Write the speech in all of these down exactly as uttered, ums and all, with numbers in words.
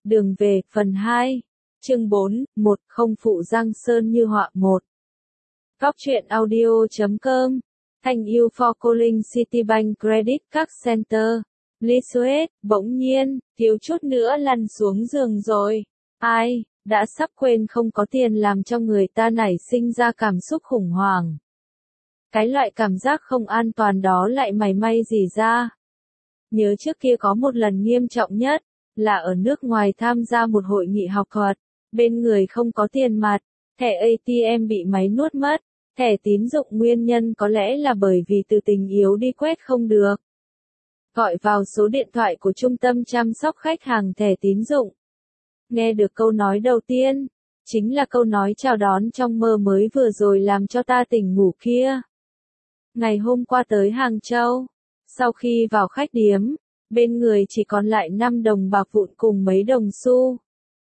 Đường về, phần hai. Chương bốn, một, không phụ Giang Sơn như họa một. Góc truyện audio chấm com. Thank you for calling Citibank Credit Card Center. Lisuet, bỗng nhiên, thiếu chút nữa lăn xuống giường rồi. Ai, đã sắp quên không có tiền làm cho người ta nảy sinh ra cảm xúc khủng hoảng. Cái loại cảm giác không an toàn đó lại mảy may gì ra. Nhớ trước kia có một lần nghiêm trọng nhất, là ở nước ngoài tham gia một hội nghị học thuật, bên người không có tiền mặt, thẻ a tê em bị máy nuốt mất, thẻ tín dụng nguyên nhân có lẽ là bởi vì từ tình yếu đi quét không được. Gọi vào số điện thoại của trung tâm chăm sóc khách hàng thẻ tín dụng. Nghe được câu nói đầu tiên, chính là câu nói chào đón trong mơ mới vừa rồi làm cho ta tỉnh ngủ kia. Ngày hôm qua tới Hàng Châu, sau khi vào khách điếm, bên người chỉ còn lại năm đồng bạc vụn cùng mấy đồng xu.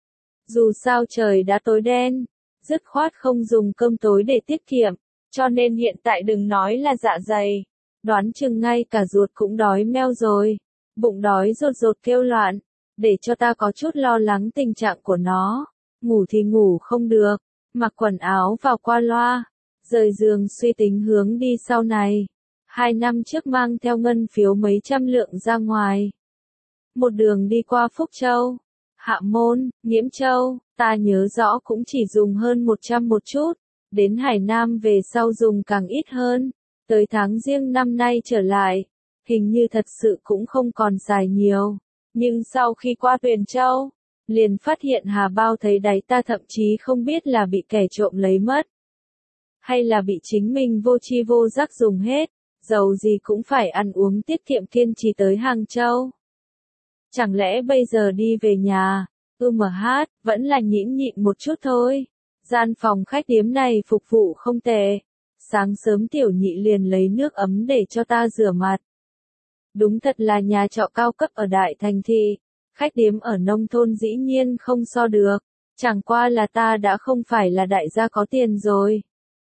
Dù sao trời đã tối đen, dứt khoát không dùng cơm tối để tiết kiệm, cho nên hiện tại đừng nói là dạ dày, đoán chừng ngay cả ruột cũng đói meo rồi, bụng đói rột rột kêu loạn, để cho ta có chút lo lắng tình trạng của nó, ngủ thì ngủ không được, mặc quần áo vào qua loa, rời giường suy tính hướng đi sau này. Hai năm trước mang theo ngân phiếu mấy trăm lượng ra ngoài. Một đường đi qua Phúc Châu, Hạ Môn, Nghiễm Châu, ta nhớ rõ cũng chỉ dùng hơn một trăm một chút, đến Hải Nam về sau dùng càng ít hơn, tới tháng Giêng năm nay trở lại, hình như thật sự cũng không còn xài nhiều, nhưng sau khi qua Tuyền Châu, liền phát hiện hà bao thấy đáy ta thậm chí không biết là bị kẻ trộm lấy mất, hay là bị chính mình vô tri vô giác dùng hết. Dầu gì cũng phải ăn uống tiết kiệm kiên trì tới Hàng Châu. Chẳng lẽ bây giờ đi về nhà, ư mà hát, vẫn là nhĩn nhịn một chút thôi. Gian phòng khách điếm này phục vụ không tệ. Sáng sớm tiểu nhị liền lấy nước ấm để cho ta rửa mặt. Đúng thật là nhà trọ cao cấp ở Đại Thành Thị. Khách điếm ở nông thôn dĩ nhiên không so được. Chẳng qua là ta đã không phải là đại gia có tiền rồi.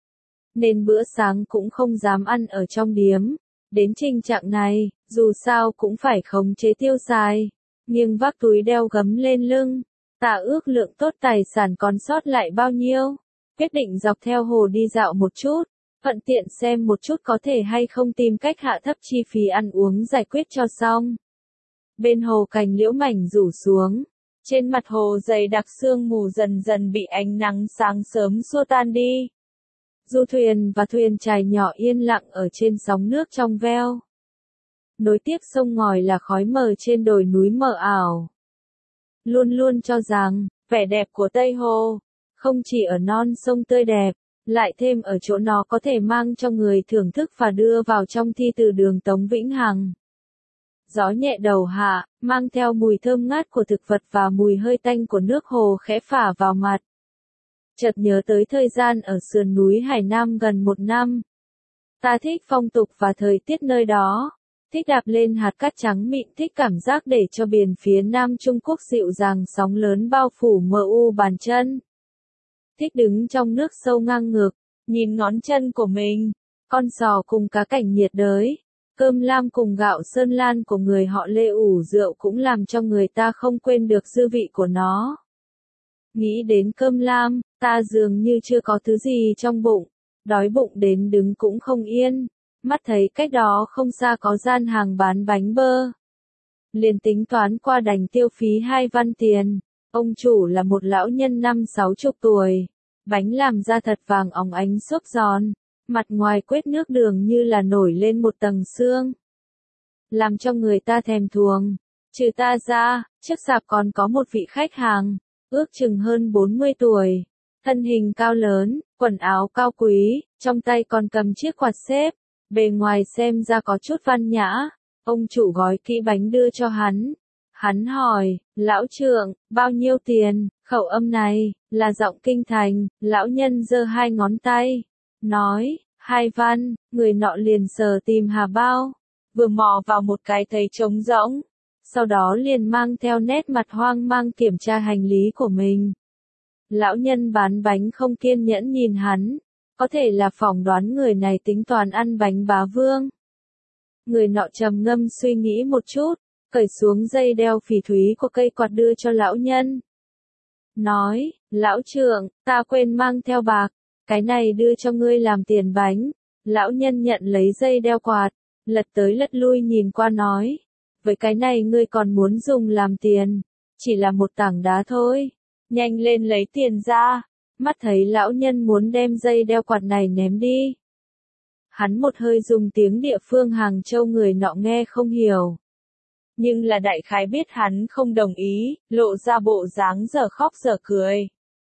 Nên bữa sáng cũng không dám ăn ở trong điếm. Đến trình trạng này, dù sao cũng phải khống chế tiêu xài. Nhưng vác túi đeo gấm lên lưng, ta ước lượng tốt tài sản còn sót lại bao nhiêu. Quyết định dọc theo hồ đi dạo một chút, thuận tiện xem một chút có thể hay không tìm cách hạ thấp chi phí ăn uống giải quyết cho xong. Bên hồ cành liễu mảnh rủ xuống. Trên mặt hồ dày đặc sương mù dần dần bị ánh nắng sáng sớm xua tan đi. Du thuyền và thuyền chài nhỏ yên lặng ở trên sóng nước trong veo. Nối tiếp sông ngòi là khói mờ trên đồi núi mờ ảo. Luôn luôn cho rằng, vẻ đẹp của Tây Hồ, không chỉ ở non sông tươi đẹp, lại thêm ở chỗ nó có thể mang cho người thưởng thức và đưa vào trong thi từ đường Tống Vĩnh Hằng. Gió nhẹ đầu hạ, mang theo mùi thơm ngát của thực vật và mùi hơi tanh của nước hồ khẽ phả vào mặt. Chợt nhớ tới thời gian ở sườn núi Hải Nam gần một năm. Ta thích phong tục và thời tiết nơi đó, thích đạp lên hạt cát trắng mịn, thích cảm giác để cho biển phía Nam Trung Quốc dịu dàng sóng lớn bao phủ mờ u bàn chân. Thích đứng trong nước sâu ngang ngược, nhìn ngón chân của mình, con sò cùng cá cảnh nhiệt đới, cơm lam cùng gạo sơn lan của người họ Lê ủ rượu cũng làm cho người ta không quên được dư vị của nó. Nghĩ đến cơm lam, ta dường như chưa có thứ gì trong bụng, đói bụng đến đứng cũng không yên, mắt thấy cách đó không xa có gian hàng bán bánh bơ. Liền tính toán qua đành tiêu phí hai văn tiền, ông chủ là một lão nhân năm sáu chục tuổi, bánh làm ra thật vàng óng ánh xốp giòn, mặt ngoài quết nước đường như là nổi lên một tầng sương. Làm cho người ta thèm thuồng, trừ ta ra, trước sạp còn có một vị khách hàng. Ước chừng hơn bốn mươi tuổi, thân hình cao lớn, quần áo cao quý, trong tay còn cầm chiếc quạt xếp, bề ngoài xem ra có chút văn nhã. Ông chủ gói kỹ bánh đưa cho hắn. Hắn hỏi, lão trượng, bao nhiêu tiền? Khẩu âm này, là giọng kinh thành, lão nhân giơ hai ngón tay, nói, hai văn, người nọ liền sờ tìm hà bao, vừa mò vào một cái thấy trống rỗng. Sau đó liền mang theo nét mặt hoang mang kiểm tra hành lý của mình. Lão nhân bán bánh không kiên nhẫn nhìn hắn, có thể là phỏng đoán người này tính toán ăn bánh bá vương. Người nọ trầm ngâm suy nghĩ một chút, cởi xuống dây đeo phỉ thúy của cây quạt đưa cho lão nhân. Nói, lão trưởng, ta quên mang theo bạc, cái này đưa cho ngươi làm tiền bánh. Lão nhân nhận lấy dây đeo quạt, lật tới lật lui nhìn qua nói, với cái này ngươi còn muốn dùng làm tiền, chỉ là một tảng đá thôi, nhanh lên lấy tiền ra. Mắt thấy lão nhân muốn đem dây đeo quạt này ném đi. Hắn một hơi dùng tiếng địa phương Hàng Châu người nọ nghe không hiểu. Nhưng là đại khái biết hắn không đồng ý, lộ ra bộ dáng dở khóc dở cười.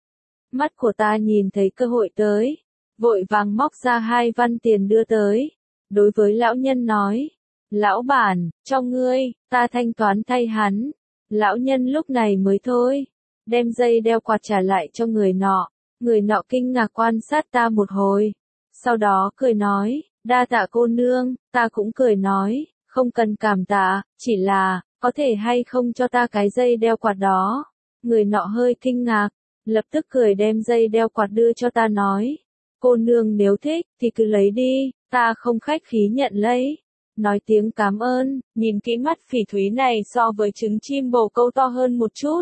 Mắt của ta nhìn thấy cơ hội tới, vội vàng móc ra hai văn tiền đưa tới. Đối với lão nhân nói, lão bản, cho ngươi, ta thanh toán thay hắn. Lão nhân lúc này mới thôi, đem dây đeo quạt trả lại cho người nọ. Người nọ kinh ngạc quan sát ta một hồi, sau đó cười nói, đa tạ cô nương. Ta cũng cười nói, không cần cảm tạ, chỉ là, có thể hay không cho ta cái dây đeo quạt đó. Người nọ hơi kinh ngạc, lập tức cười đem dây đeo quạt đưa cho ta nói, cô nương nếu thích, thì cứ lấy đi, ta không khách khí nhận lấy. Nói tiếng cảm ơn, nhìn kỹ mắt phỉ thúy này so với trứng chim bồ câu to hơn một chút.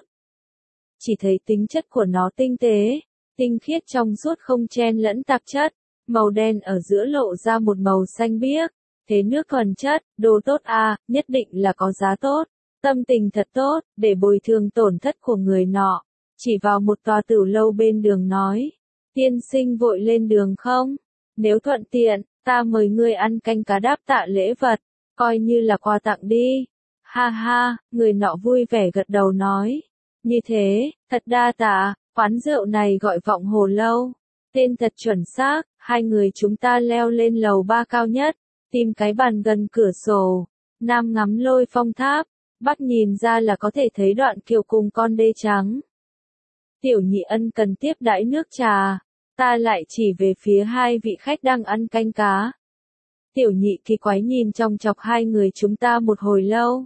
Chỉ thấy tính chất của nó tinh tế, tinh khiết trong suốt không chen lẫn tạp chất, màu đen ở giữa lộ ra một màu xanh biếc, thế nước thuần chất, đồ tốt à, nhất định là có giá tốt, tâm tình thật tốt, để bồi thường tổn thất của người nọ. Chỉ vào một tòa tửu lâu bên đường nói, tiên sinh vội lên đường không? Nếu thuận tiện, ta mời ngươi ăn canh cá đáp tạ lễ vật, coi như là quà tặng đi. Ha ha, người nọ vui vẻ gật đầu nói, như thế, thật đa tạ. Quán rượu này gọi Vọng Hồ Lâu. Tên thật chuẩn xác, hai người chúng ta leo lên lầu ba cao nhất, tìm cái bàn gần cửa sổ. Nam ngắm Lôi Phong tháp, Bắc nhìn ra là có thể thấy đoạn kiều cùng con đê trắng. Tiểu nhị ân cần tiếp đãi nước trà, ta lại chỉ về phía hai vị khách đang ăn canh cá. Tiểu nhị kỳ quái nhìn trong chọc hai người chúng ta một hồi lâu.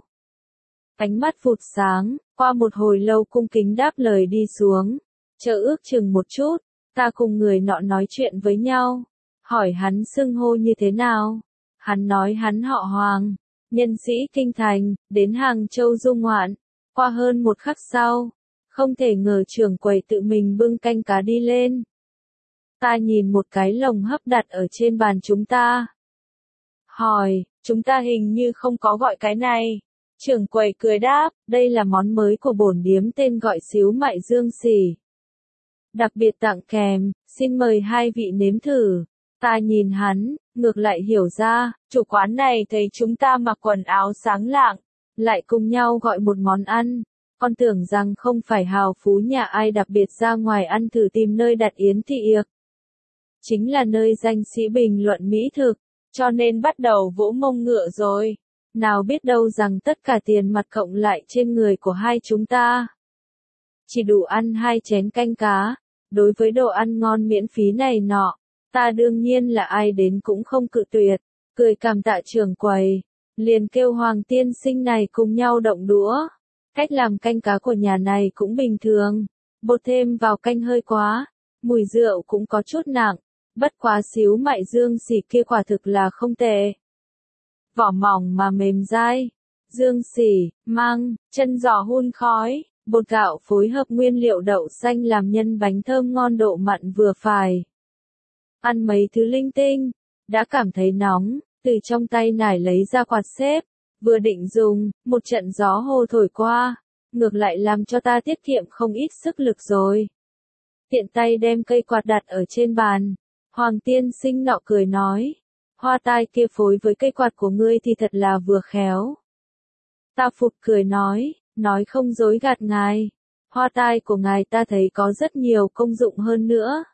Ánh mắt vụt sáng, qua một hồi lâu cung kính đáp lời đi xuống. Chờ ước chừng một chút, ta cùng người nọ nói chuyện với nhau, hỏi hắn xưng hô như thế nào. Hắn nói hắn họ Hoàng, nhân sĩ kinh thành, đến Hàng Châu du ngoạn. Qua hơn một khắc sau, không thể ngờ trưởng quầy tự mình bưng canh cá đi lên. Ta nhìn một cái lồng hấp đặt ở trên bàn chúng ta. Hỏi, chúng ta hình như không có gọi cái này. Trưởng quầy cười đáp, đây là món mới của bổn điếm tên gọi xíu mại dương xỉ. Đặc biệt tặng kèm, xin mời hai vị nếm thử. Ta nhìn hắn, ngược lại hiểu ra, chủ quán này thấy chúng ta mặc quần áo sáng lạng, lại cùng nhau gọi một món ăn. Con tưởng rằng không phải hào phú nhà ai đặc biệt ra ngoài ăn thử tìm nơi đặt yến tiệc. Chính là nơi danh sĩ bình luận mỹ thực, cho nên bắt đầu vỗ mông ngựa rồi. Nào biết đâu rằng tất cả tiền mặt cộng lại trên người của hai chúng ta chỉ đủ ăn hai chén canh cá. Đối với đồ ăn ngon miễn phí này nọ, ta đương nhiên là ai đến cũng không cự tuyệt, cười cảm tạ trưởng quầy, liền kêu Hoàng tiên sinh này cùng nhau động đũa. Cách làm canh cá của nhà này cũng bình thường, bột thêm vào canh hơi quá, mùi rượu cũng có chút nặng, bất quá xíu mại dương xỉ kia quả thực là không tệ. Vỏ mỏng mà mềm dai, dương xỉ, măng, chân giò hun khói. Bột gạo phối hợp nguyên liệu đậu xanh làm nhân bánh thơm ngon độ mặn vừa phải. Ăn mấy thứ linh tinh, đã cảm thấy nóng, từ trong tay nải lấy ra quạt xếp, vừa định dùng, một trận gió hồ thổi qua, ngược lại làm cho ta tiết kiệm không ít sức lực rồi. Tiện tay đem cây quạt đặt ở trên bàn, Hoàng tiên sinh nọ cười nói, hoa tai kia phối với cây quạt của ngươi thì thật là vừa khéo. Ta phụt cười nói, nói không dối gạt ngài, hoa tai của ngài ta thấy có rất nhiều công dụng hơn nữa.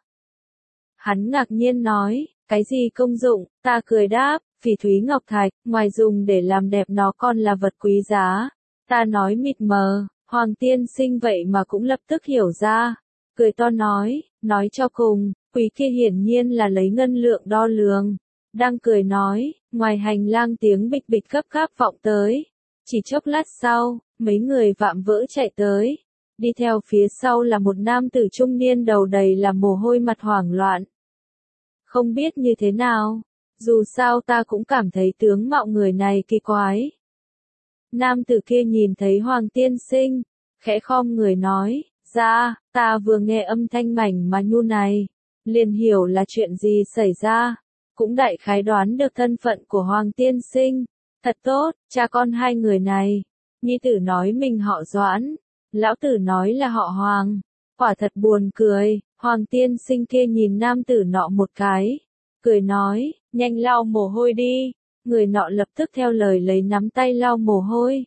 Hắn ngạc nhiên nói, cái gì công dụng? Ta cười đáp, phỉ thúy ngọc thạch, ngoài dùng để làm đẹp nó còn là vật quý giá. Ta nói mịt mờ, Hoàng tiên sinh vậy mà cũng lập tức hiểu ra. Cười to nói, nói cho cùng, quý kia hiển nhiên là lấy ngân lượng đo lường. Đang cười nói, ngoài hành lang tiếng bịch bịch gấp gáp vọng tới. Chỉ chốc lát sau, mấy người vạm vỡ chạy tới. Đi theo phía sau là một nam tử trung niên đầu đầy là mồ hôi mặt hoảng loạn. Không biết như thế nào, dù sao ta cũng cảm thấy tướng mạo người này kỳ quái. Nam tử kia nhìn thấy Hoàng tiên sinh, khẽ khom người nói, ra, ta vừa nghe âm thanh mảnh mà nhu này, liền hiểu là chuyện gì xảy ra, cũng đại khái đoán được thân phận của Hoàng tiên sinh. Thật tốt, cha con hai người này. Nhi tử nói mình họ Doãn, lão tử nói là họ Hoàng. Quả thật buồn cười. Hoàng tiên sinh kia nhìn nam tử nọ một cái, cười nói, nhanh lau mồ hôi đi. Người nọ lập tức theo lời lấy nắm tay lau mồ hôi.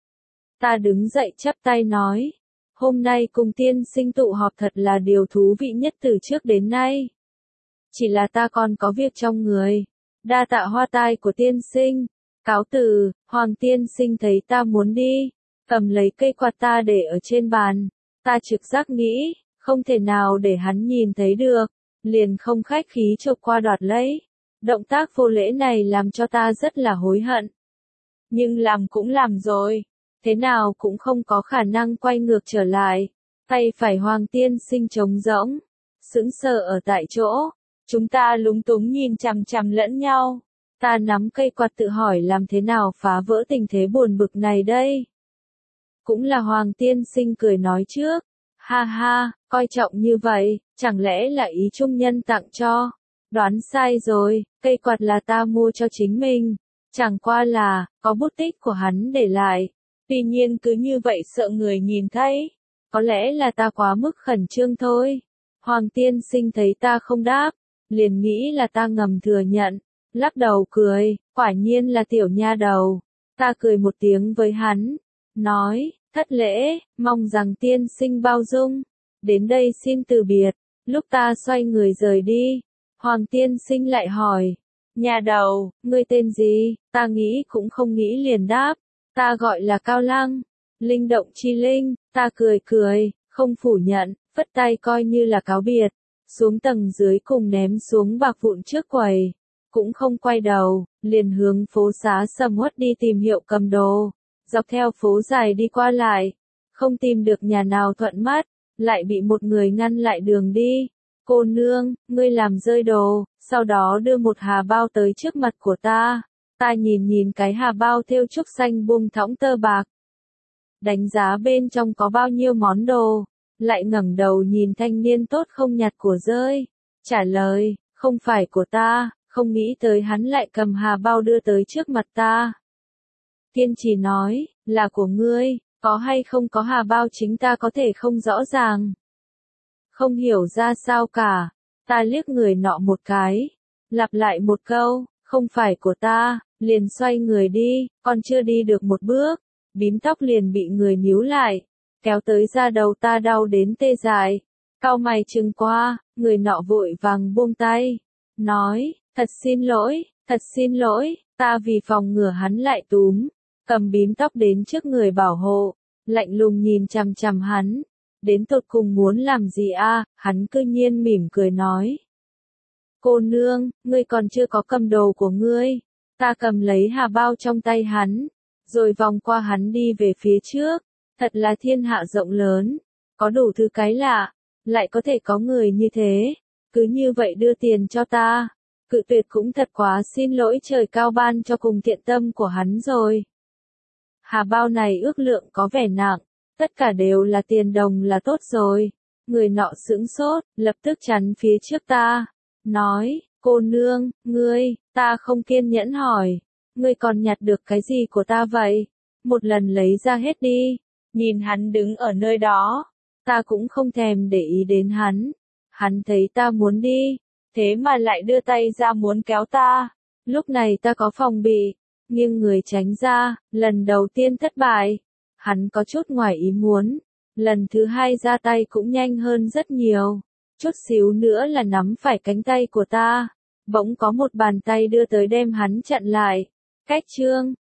Ta đứng dậy chắp tay nói, hôm nay cùng tiên sinh tụ họp thật là điều thú vị nhất từ trước đến nay. Chỉ là ta còn có việc trong người, đa tạ hoa tai của tiên sinh. Cáo từ. Hoàng tiên sinh thấy ta muốn đi, cầm lấy cây quạt ta để ở trên bàn, ta trực giác nghĩ, không thể nào để hắn nhìn thấy được, liền không khách khí chộp qua đoạt lấy. Động tác vô lễ này làm cho ta rất là hối hận. Nhưng làm cũng làm rồi, thế nào cũng không có khả năng quay ngược trở lại. Tay phải Hoàng tiên sinh trống rỗng, sững sờ ở tại chỗ, chúng ta lúng túng nhìn chằm chằm lẫn nhau. Ta nắm cây quạt tự hỏi làm thế nào phá vỡ tình thế buồn bực này đây. Cũng là Hoàng tiên sinh cười nói trước, ha ha, coi trọng như vậy, chẳng lẽ là ý trung nhân tặng cho. Đoán sai rồi, cây quạt là ta mua cho chính mình, chẳng qua là, có bút tích của hắn để lại. Tuy nhiên cứ như vậy sợ người nhìn thấy, có lẽ là ta quá mức khẩn trương thôi. Hoàng tiên sinh thấy ta không đáp, liền nghĩ là ta ngầm thừa nhận. Lắc đầu cười, quả nhiên là tiểu nha đầu. Ta cười một tiếng với hắn, nói, thất lễ, mong rằng tiên sinh bao dung. Đến đây xin từ biệt. Lúc ta xoay người rời đi, Hoàng tiên sinh lại hỏi, nha đầu, ngươi tên gì? Ta nghĩ cũng không nghĩ liền đáp, ta gọi là Cao Lăng, linh động chi linh. Ta cười cười, không phủ nhận, phất tay coi như là cáo biệt, xuống tầng dưới cùng ném xuống bạc vụn trước quầy. Cũng không quay đầu, liền hướng phố xá sầm uất đi tìm hiệu cầm đồ. Dọc theo phố dài đi qua lại, không tìm được nhà nào thuận mắt, lại bị một người ngăn lại đường đi. Cô nương, ngươi làm rơi đồ, sau đó đưa một hà bao tới trước mặt của ta. Ta nhìn nhìn cái hà bao thêu trúc xanh buông thõng tơ bạc. Đánh giá bên trong có bao nhiêu món đồ, lại ngẩng đầu nhìn thanh niên tốt không nhặt của rơi. Trả lời, không phải của ta. Không nghĩ tới hắn lại cầm hà bao đưa tới trước mặt ta. Kiên trì nói, là của ngươi, có hay không có hà bao chính ta có thể không rõ ràng. Không hiểu ra sao cả, ta liếc người nọ một cái, lặp lại một câu, không phải của ta, liền xoay người đi, còn chưa đi được một bước, bím tóc liền bị người níu lại, kéo tới da đầu ta đau đến tê dại. Cau mày chừng qua, người nọ vội vàng buông tay, nói, thật xin lỗi, thật xin lỗi, ta vì phòng ngừa hắn lại túm, cầm bím tóc đến trước người bảo hộ, lạnh lùng nhìn chằm chằm hắn, đến tột cùng muốn làm gì a? Hắn cư nhiên mỉm cười nói. Cô nương, ngươi còn chưa có cầm đồ của ngươi. Ta cầm lấy hà bao trong tay hắn, rồi vòng qua hắn đi về phía trước, thật là thiên hạ rộng lớn, có đủ thứ cái lạ, lại có thể có người như thế, cứ như vậy đưa tiền cho ta. Cự tuyệt cũng thật quá xin lỗi trời cao ban cho cùng thiện tâm của hắn rồi. Hà bao này ước lượng có vẻ nặng, tất cả đều là tiền đồng là tốt rồi. Người nọ sững sốt, lập tức chắn phía trước ta, nói, cô nương, ngươi, ta không kiên nhẫn hỏi, ngươi còn nhặt được cái gì của ta vậy? Một lần lấy ra hết đi. Nhìn hắn đứng ở nơi đó, ta cũng không thèm để ý đến hắn. Hắn thấy ta muốn đi, thế mà lại đưa tay ra muốn kéo ta. Lúc này ta có phòng bị, nghiêng người tránh ra, lần đầu tiên thất bại. Hắn có chút ngoài ý muốn, lần thứ hai ra tay cũng nhanh hơn rất nhiều. Chút xíu nữa là nắm phải cánh tay của ta, bỗng có một bàn tay đưa tới đem hắn chặn lại. Cách chương